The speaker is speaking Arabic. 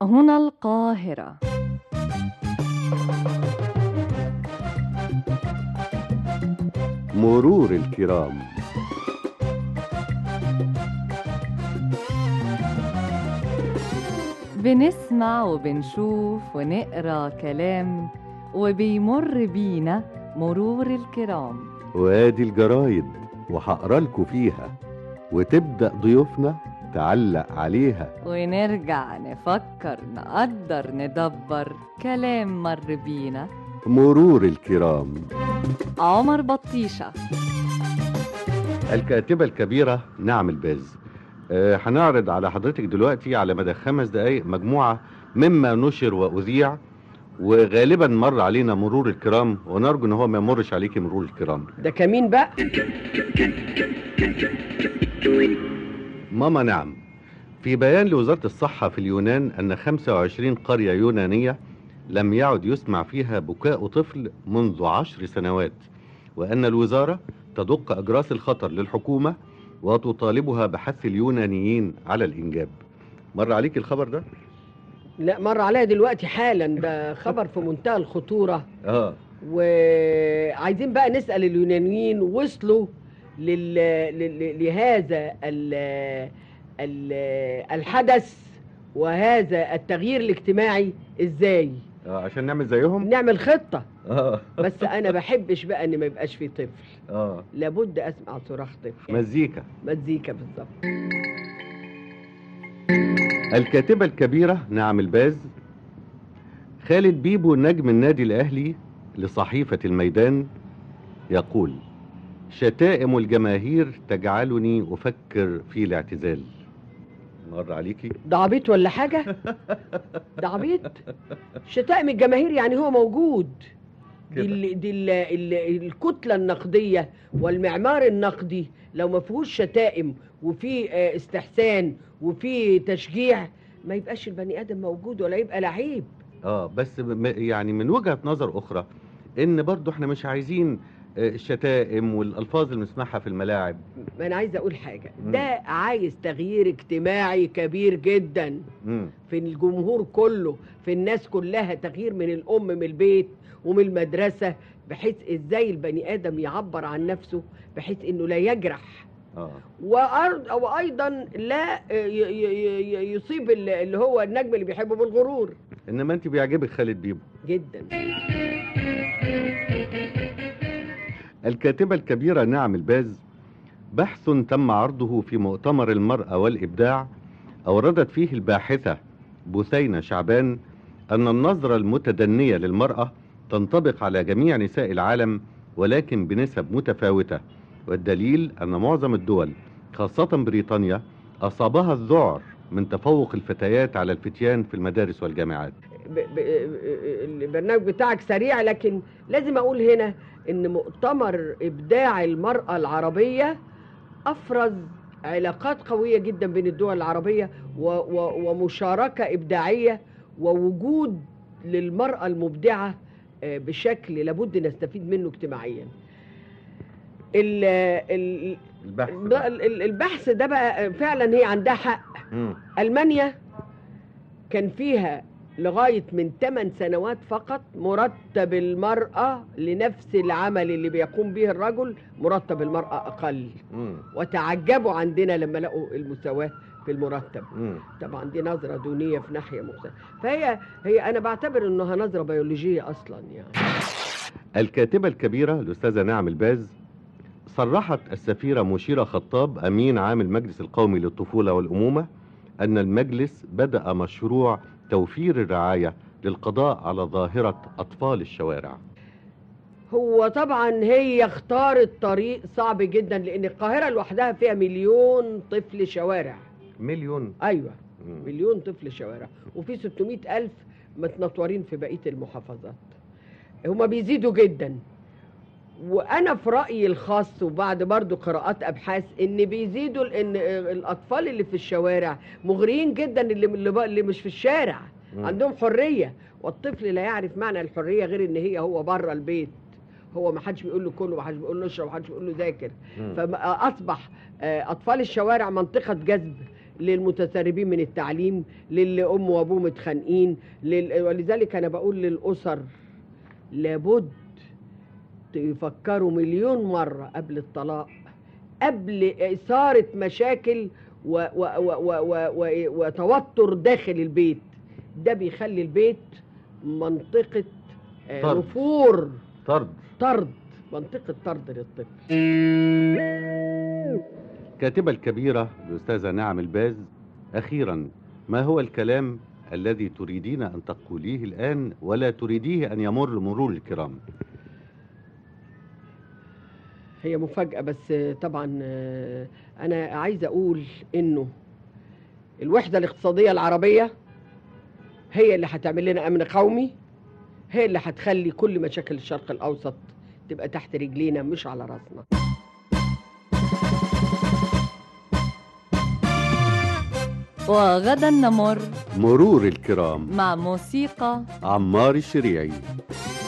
هنا القاهرة. مرور الكرام. بنسمع وبنشوف ونقرا كلام وبيمر بينا مرور الكرام. وادي الجرايد وهقرا لكم فيها، وتبدأ ضيوفنا تعلق عليها، ونرجع نفكر نقدر ندبر كلام مر بينا. مرور الكرام. عمر بطيشة. الكاتبة الكبيرة نعم الباز. هنعرض على حضرتك دلوقتي على مدى 5 دقايق مجموعة مما نشر وأذيع، وغالبا مر علينا مرور الكرام، ونرجو ان هو ما يمرش عليكي مرور الكرام. ده كمين بقى. ماما نعم. في بيان لوزارة الصحة في اليونان أن 25 قرية يونانية لم يعد يسمع فيها بكاء طفل منذ 10 سنوات، وأن الوزارة تدق أجراس الخطر للحكومة وتطالبها بحث اليونانيين على الإنجاب. مر عليك الخبر ده؟ لا، مر عليا دلوقتي حالا، ده خبر في منتهى الخطورة. وعايزين بقى نسأل اليونانيين وصلوا لهذا الحدث وهذا التغيير الاجتماعي ازاي؟ عشان نعمل زيهم، نعمل خطة. بس انا بحبش بقى ان ما يبقاش في طفل. لابد اسمع صراخ طفل. مزيكا بالظبط. الكاتبة الكبيرة نعم الباز. خالد بيبو نجم النادي الأهلي لصحيفة الميدان يقول: شتائم الجماهير تجعلني أفكر في الاعتزال. مر عليكي؟ ده عبيط ولا حاجة؟ ده عبيط. شتائم الجماهير يعني هو موجود. دي الكتلة النقدية والمعمار النقدي لو ما فيهوش شتائم وفي استحسان وفي تشجيع ما يبقاش البني آدم موجود ولا يبقى لعيب. بس يعني من وجهة نظر أخرى إن برضو احنا مش عايزين الشتائم والألفاظ اللي بنسمعها في الملاعب. ما أنا عايز أقول حاجة، ده عايز تغيير اجتماعي كبير جدا في الجمهور كله، في الناس كلها، تغيير من الأم، من البيت ومن المدرسة، بحيث إزاي البني آدم يعبر عن نفسه بحيث إنه لا يجرح وأيضا لا يصيب اللي هو النجم اللي بيحبه بالغرور. إنما أنت بيعجبك خالد بيبو جدا. الكاتبة الكبيرة نعم الباز. بحث تم عرضه في مؤتمر المرأة والإبداع أوردت فيه الباحثة بثينة شعبان أن النظرة المتدنية للمرأة تنطبق على جميع نساء العالم ولكن بنسب متفاوتة، والدليل أن معظم الدول خاصة بريطانيا أصابها الذعر من تفوق الفتيات على الفتيان في المدارس والجامعات. البرنامج بتاعك سريع، لكن لازم أقول هنا إن مؤتمر إبداع المرأة العربية أفرز علاقات قوية جدا بين الدول العربية ومشاركة إبداعية ووجود للمرأة المبدعة بشكل لابد نستفيد منه اجتماعيا. البحث ده بقى فعلا هي عندها حق. ألمانيا كان فيها لغاية من 8 سنوات فقط مرتب المرأة لنفس العمل اللي بيقوم به الرجل مرتب المرأة أقل. وتعجبوا عندنا لما لقوا المساواة في المرتب. طبعا دي نظرة دونية في ناحية مختلفة، فهي أنا بعتبر إنها نظرة بيولوجية أصلا يعني. الكاتبة الكبيرة الأستاذة نعم الباز. صرحت السفيرة مشيرة خطاب أمين عام المجلس القومي للطفولة والأمومة أن المجلس بدأ مشروع توفير الرعاية للقضاء على ظاهرة أطفال الشوارع. هو طبعا هي اختارت طريق صعب جدا، لأن القاهرة لوحدها فيها 1,000,000 طفل شوارع. 1,000,000؟ أيوة. 1,000,000 طفل شوارع، وفي 600,000 متنطورين في بقية المحافظات. هما بيزيدوا جدا، وانا في رايي الخاص وبعد برضو قراءات ابحاث ان بيزيدوا، لان الاطفال اللي في الشوارع مغريين جدا، اللي مش في الشارع عندهم حريه، والطفل لا يعرف معنى الحريه غير ان هو بره البيت، هو ما حدش بيقول له كل، ما حدش بيقول له اشرب، ما حدش بيقول له ذاكر. فاصبح اطفال الشوارع منطقه جذب للمتسربين من التعليم، للي أم وأبوه متخانقين، ولذلك أنا بقول للأسر لابد يفكروا مليون مرة قبل الطلاق، قبل إثارة مشاكل وتوتر داخل البيت. ده بيخلي البيت منطقة نفور، طرد، منطقة طرد للطفل. الكاتبة الكبيرة الأستاذة نعم الباز، أخيرا ما هو الكلام الذي تريدين أن تقوليه الآن ولا تريديه أن يمر مرور الكرام؟ هي مفاجأة، بس طبعا أنا عايزة أقول إنه الوحدة الاقتصادية العربية هي اللي هتعمل لنا أمن قومي، هي اللي هتخلي كل مشاكل الشرق الأوسط تبقى تحت رجلينا مش على راسنا. وغدا نمر مرور الكرام مع موسيقى عمار الشريعي.